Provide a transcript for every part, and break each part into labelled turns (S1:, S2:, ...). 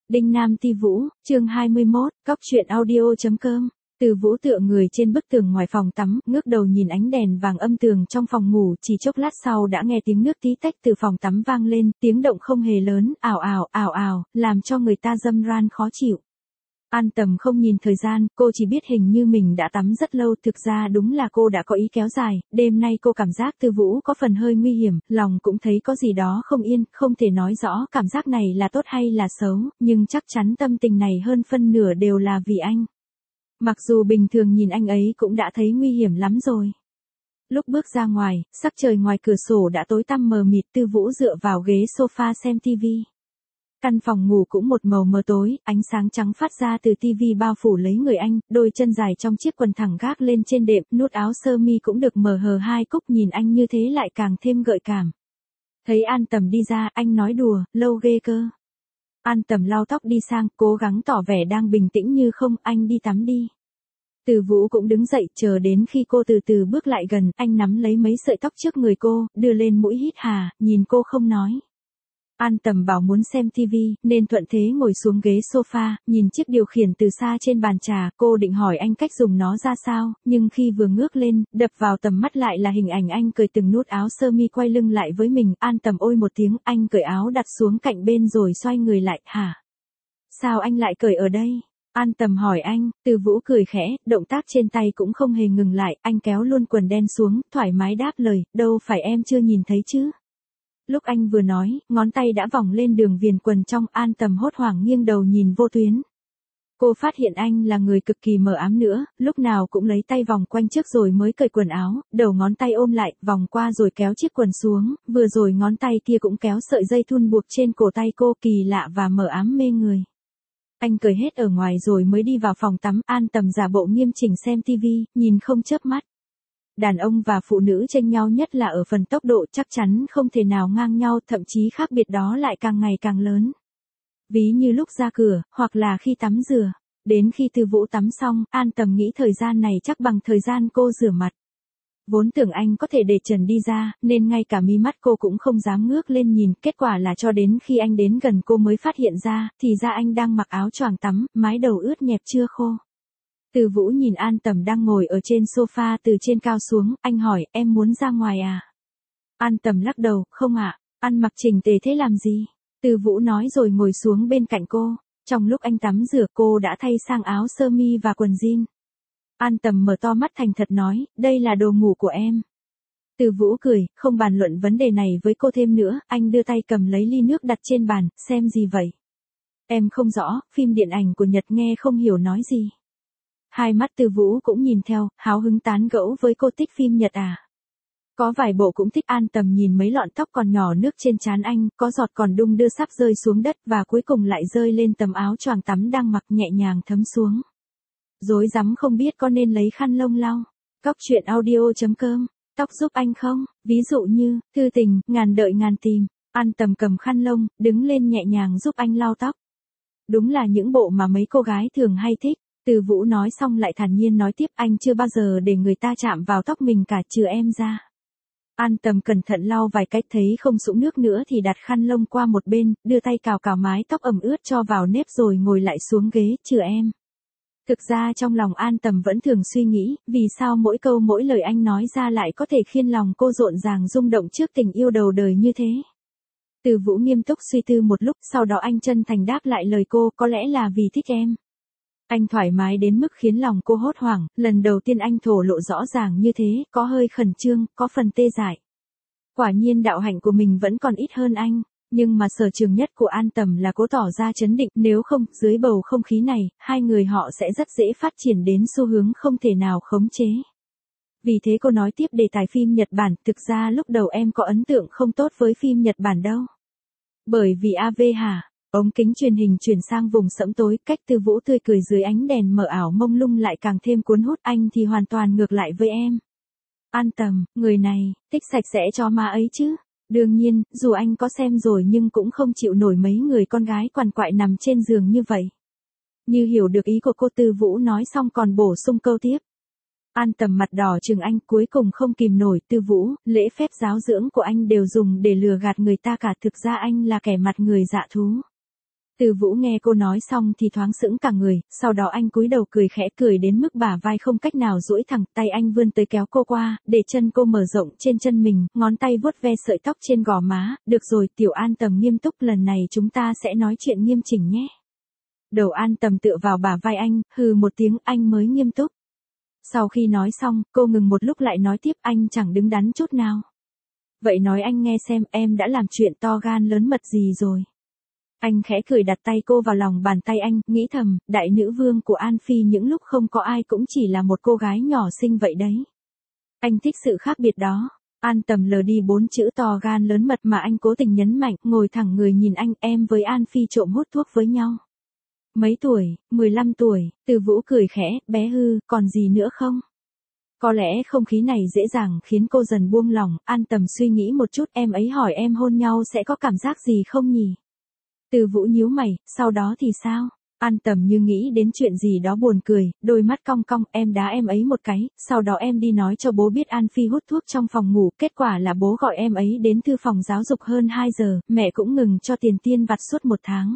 S1: Đinh Nam Ti Vũ, chương 21, Cóc truyện audio.com. Từ Vũ tựa người trên bức tường ngoài phòng tắm, ngước đầu nhìn ánh đèn vàng âm tường trong phòng ngủ, chỉ chốc lát sau đã nghe tiếng nước tí tách từ phòng tắm vang lên, tiếng động không hề lớn, ào ào, ào ào, làm cho người ta râm ran khó chịu. An Tầm không nhìn thời gian, cô chỉ biết hình như mình đã tắm rất lâu, thực ra đúng là cô đã có ý kéo dài, đêm nay cô cảm giác Từ Vũ có phần hơi nguy hiểm, lòng cũng thấy có gì đó không yên, không thể nói rõ cảm giác này là tốt hay là xấu, nhưng chắc chắn tâm tình này hơn phân nửa đều là vì anh. Mặc dù bình thường nhìn anh ấy cũng đã thấy nguy hiểm lắm rồi. Lúc bước ra ngoài, sắc trời ngoài cửa sổ đã tối tăm mờ mịt, Từ Vũ dựa vào ghế sofa xem tivi. Căn phòng ngủ cũng một màu mờ tối, ánh sáng trắng phát ra từ tivi bao phủ lấy người anh, đôi chân dài trong chiếc quần thẳng gác lên trên đệm, nút áo sơ mi cũng được mở hờ hai cúc, nhìn anh như thế lại càng thêm gợi cảm. Thấy An Tầm đi ra, anh nói đùa, lâu ghê cơ. An Tầm lau tóc đi sang, cố gắng tỏ vẻ đang bình tĩnh như không, anh đi tắm đi. Từ Vũ cũng đứng dậy, chờ đến khi cô từ từ bước lại gần, anh nắm lấy mấy sợi tóc trước người cô, đưa lên mũi hít hà, nhìn cô không nói. An Tầm bảo muốn xem TV, nên thuận thế ngồi xuống ghế sofa, nhìn chiếc điều khiển từ xa trên bàn trà, cô định hỏi anh cách dùng nó ra sao, nhưng khi vừa ngước lên, đập vào tầm mắt lại là hình ảnh anh cởi từng nút áo sơ mi quay lưng lại với mình. An Tầm ôi một tiếng, anh cởi áo đặt xuống cạnh bên rồi xoay người lại, hả? Sao anh lại cởi ở đây? An Tầm hỏi anh. Từ Vũ cười khẽ, động tác trên tay cũng không hề ngừng lại, anh kéo luôn quần đen xuống, thoải mái đáp lời, đâu phải em chưa nhìn thấy chứ. Lúc anh vừa nói, ngón tay đã vòng lên đường viền quần trong. An Tầm hốt hoảng nghiêng đầu nhìn vô tuyến. Cô phát hiện anh là người cực kỳ mờ ám nữa, lúc nào cũng lấy tay vòng quanh trước rồi mới cởi quần áo, đầu ngón tay ôm lại, vòng qua rồi kéo chiếc quần xuống, vừa rồi ngón tay kia cũng kéo sợi dây thun buộc trên cổ tay cô, kỳ lạ và mờ ám mê người. Anh cởi hết ở ngoài rồi mới đi vào phòng tắm. An Tầm giả bộ nghiêm chỉnh xem tivi, nhìn không chớp mắt. Đàn ông và phụ nữ chênh nhau nhất là ở phần tốc độ, chắc chắn không thể nào ngang nhau, thậm chí khác biệt đó lại càng ngày càng lớn. Ví như lúc ra cửa, hoặc là khi tắm rửa. Đến khi Từ Vũ tắm xong, An Tầm nghĩ thời gian này chắc bằng thời gian cô rửa mặt. Vốn tưởng anh có thể để trần đi ra, nên ngay cả mí mắt cô cũng không dám ngước lên nhìn, kết quả là cho đến khi anh đến gần cô mới phát hiện ra, thì ra anh đang mặc áo choàng tắm, mái đầu ướt nhẹp chưa khô. Từ Vũ nhìn An Tầm đang ngồi ở trên sofa từ trên cao xuống, anh hỏi, em muốn ra ngoài à? An Tầm lắc đầu, không ạ, ăn mặc chỉnh tề thế làm gì? Từ Vũ nói rồi ngồi xuống bên cạnh cô. Trong lúc anh tắm rửa, cô đã thay sang áo sơ mi và quần jean. An Tầm mở to mắt thành thật nói, đây là đồ ngủ của em. Từ Vũ cười, không bàn luận vấn đề này với cô thêm nữa, anh đưa tay cầm lấy ly nước đặt trên bàn, xem gì vậy? Em không rõ, phim điện ảnh của Nhật nghe không hiểu nói gì. Hai mắt Từ Vũ cũng nhìn theo, háo hứng tán gẫu với cô, thích phim Nhật à? Có vài bộ cũng thích. An Tầm nhìn mấy lọn tóc còn nhỏ nước trên trán anh, có giọt còn đung đưa sắp rơi xuống đất và cuối cùng lại rơi lên tấm áo choàng tắm đang mặc, nhẹ nhàng thấm xuống. Rối rắm không biết có nên lấy khăn lông lau. Cóc truyện audio.com, tóc giúp anh không? Ví dụ như, thư tình, ngàn đợi ngàn tìm. An Tầm cầm khăn lông, đứng lên nhẹ nhàng giúp anh lau tóc. Đúng là những bộ mà mấy cô gái thường hay thích. Từ Vũ nói xong lại thản nhiên nói tiếp, anh chưa bao giờ để người ta chạm vào tóc mình cả, trừ em ra. An Tầm cẩn thận lau vài cách, thấy không sũng nước nữa thì đặt khăn lông qua một bên, đưa tay cào cào mái tóc ẩm ướt cho vào nếp rồi ngồi lại xuống ghế, trừ em. Thực ra trong lòng An Tầm vẫn thường suy nghĩ, vì sao mỗi câu mỗi lời anh nói ra lại có thể khiến lòng cô rộn ràng rung động trước tình yêu đầu đời như thế. Từ Vũ nghiêm túc suy tư một lúc, sau đó anh chân thành đáp lại lời cô, có lẽ là vì thích em. Anh thoải mái đến mức khiến lòng cô hốt hoảng, lần đầu tiên anh thổ lộ rõ ràng như thế, có hơi khẩn trương, có phần tê dại. Quả nhiên đạo hạnh của mình vẫn còn ít hơn anh, nhưng mà sở trường nhất của An Tầm là cố tỏ ra trấn định, nếu không, dưới bầu không khí này, hai người họ sẽ rất dễ phát triển đến xu hướng không thể nào khống chế. Vì thế cô nói tiếp đề tài phim Nhật Bản, thực ra lúc đầu em có ấn tượng không tốt với phim Nhật Bản đâu. Bởi vì AV hả? Ống kính truyền hình chuyển sang vùng sẫm tối, cách Từ Vũ tươi cười dưới ánh đèn mờ ảo mông lung lại càng thêm cuốn hút. Anh thì hoàn toàn ngược lại với em. An Tầm, người này, thích sạch sẽ cho ma ấy chứ. Đương nhiên, dù anh có xem rồi nhưng cũng không chịu nổi mấy người con gái quằn quại nằm trên giường như vậy. Như hiểu được ý của cô, Từ Vũ nói xong còn bổ sung câu tiếp. An Tầm mặt đỏ chừng anh, cuối cùng không kìm nổi, Từ Vũ, lễ phép giáo dưỡng của anh đều dùng để lừa gạt người ta cả, thực ra anh là kẻ mặt người dạ thú. Từ Vũ nghe cô nói xong thì thoáng sững cả người, sau đó anh cúi đầu cười khẽ, cười đến mức bả vai không cách nào duỗi thẳng, tay anh vươn tới kéo cô qua, để chân cô mở rộng trên chân mình, ngón tay vuốt ve sợi tóc trên gò má. Được rồi, Tiểu An Tầm nghiêm túc, lần này chúng ta sẽ nói chuyện nghiêm chỉnh nhé. Đầu An Tầm tựa vào bả vai anh, hừ một tiếng, anh mới nghiêm túc. Sau khi nói xong, cô ngừng một lúc lại nói tiếp, anh chẳng đứng đắn chút nào. Vậy nói anh nghe xem, em đã làm chuyện to gan lớn mật gì rồi. Anh khẽ cười đặt tay cô vào lòng bàn tay anh, nghĩ thầm, đại nữ vương của An Phi những lúc không có ai cũng chỉ là một cô gái nhỏ xinh vậy đấy. Anh thích sự khác biệt đó. An Tầm lờ đi 4 chữ to gan lớn mật mà anh cố tình nhấn mạnh, ngồi thẳng người nhìn anh, em với An Phi trộm hút thuốc với nhau. Mấy tuổi, 15 tuổi, Từ Vũ cười khẽ, bé hư, còn gì nữa không? Có lẽ không khí này dễ dàng khiến cô dần buông lòng, An Tầm suy nghĩ một chút, em ấy hỏi em hôn nhau sẽ có cảm giác gì không nhỉ? Từ Vũ nhíu mày, sau đó thì sao? An Tầm như nghĩ đến chuyện gì đó buồn cười, đôi mắt cong cong, em đá em ấy một cái, sau đó em đi nói cho bố biết An Phi hút thuốc trong phòng ngủ, kết quả là bố gọi em ấy đến thư phòng giáo dục hơn 2 giờ, mẹ cũng ngừng cho tiền tiên vặt suốt 1 tháng.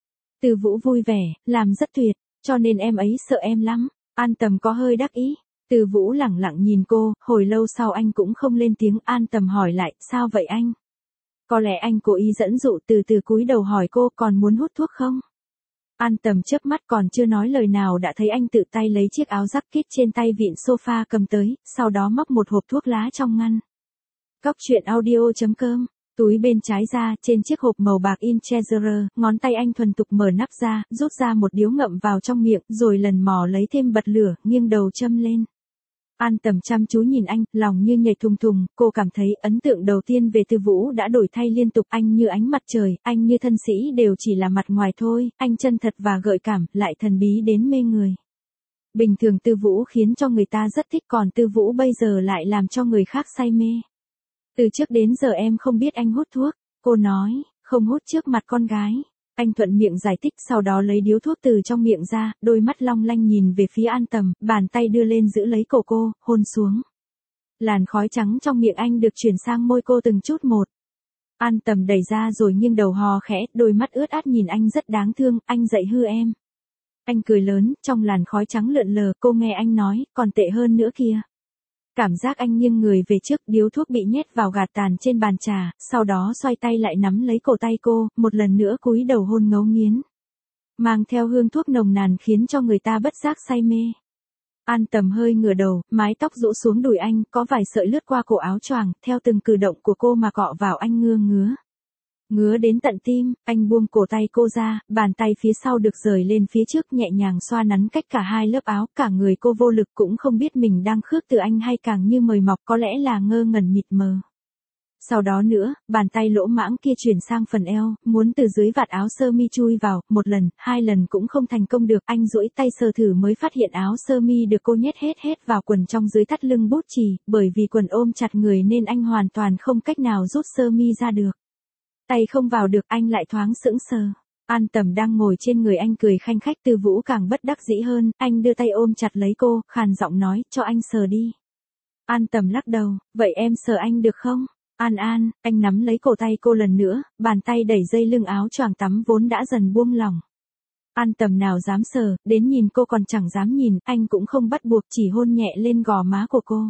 S1: Từ Vũ vui vẻ, làm rất tuyệt, cho nên em ấy sợ em lắm. An Tầm có hơi đắc ý. Từ Vũ lẳng lặng nhìn cô, hồi lâu sau anh cũng không lên tiếng. An Tầm hỏi lại, sao vậy anh? Có lẽ anh cố ý dẫn dụ, từ từ cúi đầu hỏi cô, còn muốn hút thuốc không? An Tầm chớp mắt, còn chưa nói lời nào đã thấy anh tự tay lấy chiếc áo jacket trên tay vịn sofa cầm tới, sau đó móc một hộp thuốc lá trong ngăn. Cóc truyện audio.com. Túi bên trái ra, trên chiếc hộp màu bạc in Treasurer, ngón tay anh thuần thục mở nắp ra, rút ra một điếu ngậm vào trong miệng, rồi lần mò lấy thêm bật lửa, nghiêng đầu châm lên. An Tầm chăm chú nhìn anh, lòng như nhảy thùng thùng, cô cảm thấy ấn tượng đầu tiên về Từ Vũ đã đổi thay liên tục, anh như ánh mặt trời, anh như thân sĩ đều chỉ là mặt ngoài thôi, anh chân thật và gợi cảm, lại thần bí đến mê người. Bình thường Từ Vũ khiến cho người ta rất thích, còn Từ Vũ bây giờ lại làm cho người khác say mê. Từ trước đến giờ em không biết anh hút thuốc, cô nói, không hút trước mặt con gái. Anh thuận miệng giải thích, sau đó lấy điếu thuốc từ trong miệng ra, đôi mắt long lanh nhìn về phía An Tầm, bàn tay đưa lên giữ lấy cổ cô, hôn xuống. Làn khói trắng trong miệng anh được chuyển sang môi cô từng chút một. An Tầm đẩy ra rồi nghiêng đầu hò khẽ, đôi mắt ướt át nhìn anh rất đáng thương, anh dạy hư em. Anh cười lớn, trong làn khói trắng lượn lờ, cô nghe anh nói, còn tệ hơn nữa kìa. Cảm giác anh nghiêng người về trước, điếu thuốc bị nhét vào gạt tàn trên bàn trà, sau đó xoay tay lại nắm lấy cổ tay cô, một lần nữa cúi đầu hôn ngấu nghiến. Mang theo hương thuốc nồng nàn khiến cho người ta bất giác say mê. An Tầm hơi ngửa đầu, mái tóc rũ xuống đùi anh, có vài sợi lướt qua cổ áo choàng, theo từng cử động của cô mà cọ vào anh ngứa. Ngứa đến tận tim, anh buông cổ tay cô ra, bàn tay phía sau được rời lên phía trước nhẹ nhàng xoa nắn cách cả hai lớp áo, cả người cô vô lực cũng không biết mình đang khước từ anh hay càng như mời mọc, có lẽ là ngơ ngẩn mịt mờ. Sau đó nữa, bàn tay lỗ mãng kia chuyển sang phần eo, muốn từ dưới vạt áo sơ mi chui vào, 1 lần, 2 lần cũng không thành công được, anh duỗi tay sờ thử mới phát hiện áo sơ mi được cô nhét hết vào quần trong dưới thắt lưng bút chì, bởi vì quần ôm chặt người nên anh hoàn toàn không cách nào rút sơ mi ra được. Tay không vào được, anh lại thoáng sững sờ. An Tầm đang ngồi trên người anh cười khanh khách, Từ Vũ càng bất đắc dĩ hơn, anh đưa tay ôm chặt lấy cô, khàn giọng nói, cho anh sờ đi. An Tầm lắc đầu, vậy em sờ anh được không? An, anh nắm lấy cổ tay cô lần nữa, bàn tay đẩy dây lưng áo choàng tắm vốn đã dần buông lỏng. An Tầm nào dám sờ, đến nhìn cô còn chẳng dám nhìn, anh cũng không bắt buộc, chỉ hôn nhẹ lên gò má của cô.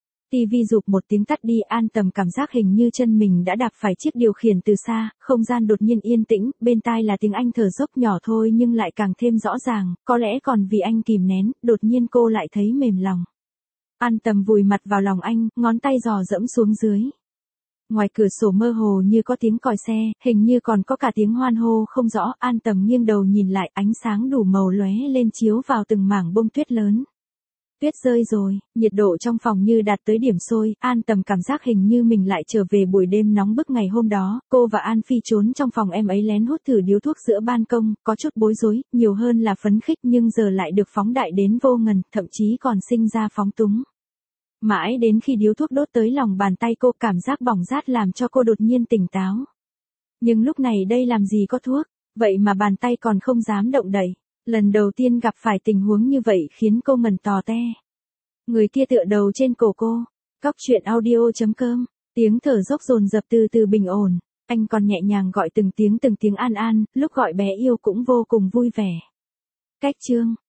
S1: TV rụp một tiếng tắt đi, An Tầm cảm giác hình như chân mình đã đạp phải chiếc điều khiển từ xa, không gian đột nhiên yên tĩnh, bên tai là tiếng anh thở dốc nhỏ thôi nhưng lại càng thêm rõ ràng, có lẽ còn vì anh kìm nén, đột nhiên cô lại thấy mềm lòng. An Tầm vùi mặt vào lòng anh, ngón tay dò dẫm xuống dưới. Ngoài cửa sổ mơ hồ như có tiếng còi xe, hình như còn có cả tiếng hoan hô không rõ, An Tầm nghiêng đầu nhìn lại, ánh sáng đủ màu lóe lên chiếu vào từng mảng bông tuyết lớn. Tuyết rơi rồi, nhiệt độ trong phòng như đạt tới điểm sôi, An Tầm cảm giác hình như mình lại trở về buổi đêm nóng bức ngày hôm đó, cô và An Phi trốn trong phòng em ấy lén hút thử điếu thuốc giữa ban công, có chút bối rối, nhiều hơn là phấn khích nhưng giờ lại được phóng đại đến vô ngần, thậm chí còn sinh ra phóng túng. Mãi đến khi điếu thuốc đốt tới lòng bàn tay cô, cảm giác bỏng rát làm cho cô đột nhiên tỉnh táo. Nhưng lúc này đây làm gì có thuốc, vậy mà bàn tay còn không dám động đậy. Lần đầu tiên gặp phải tình huống như vậy khiến cô ngẩn tò te. Người kia tựa đầu trên cổ cô. Cóc truyện audio.com. Tiếng thở dốc dồn dập từ từ bình ổn. Anh còn nhẹ nhàng gọi từng tiếng An An, lúc gọi bé yêu cũng vô cùng vui vẻ. Cách chương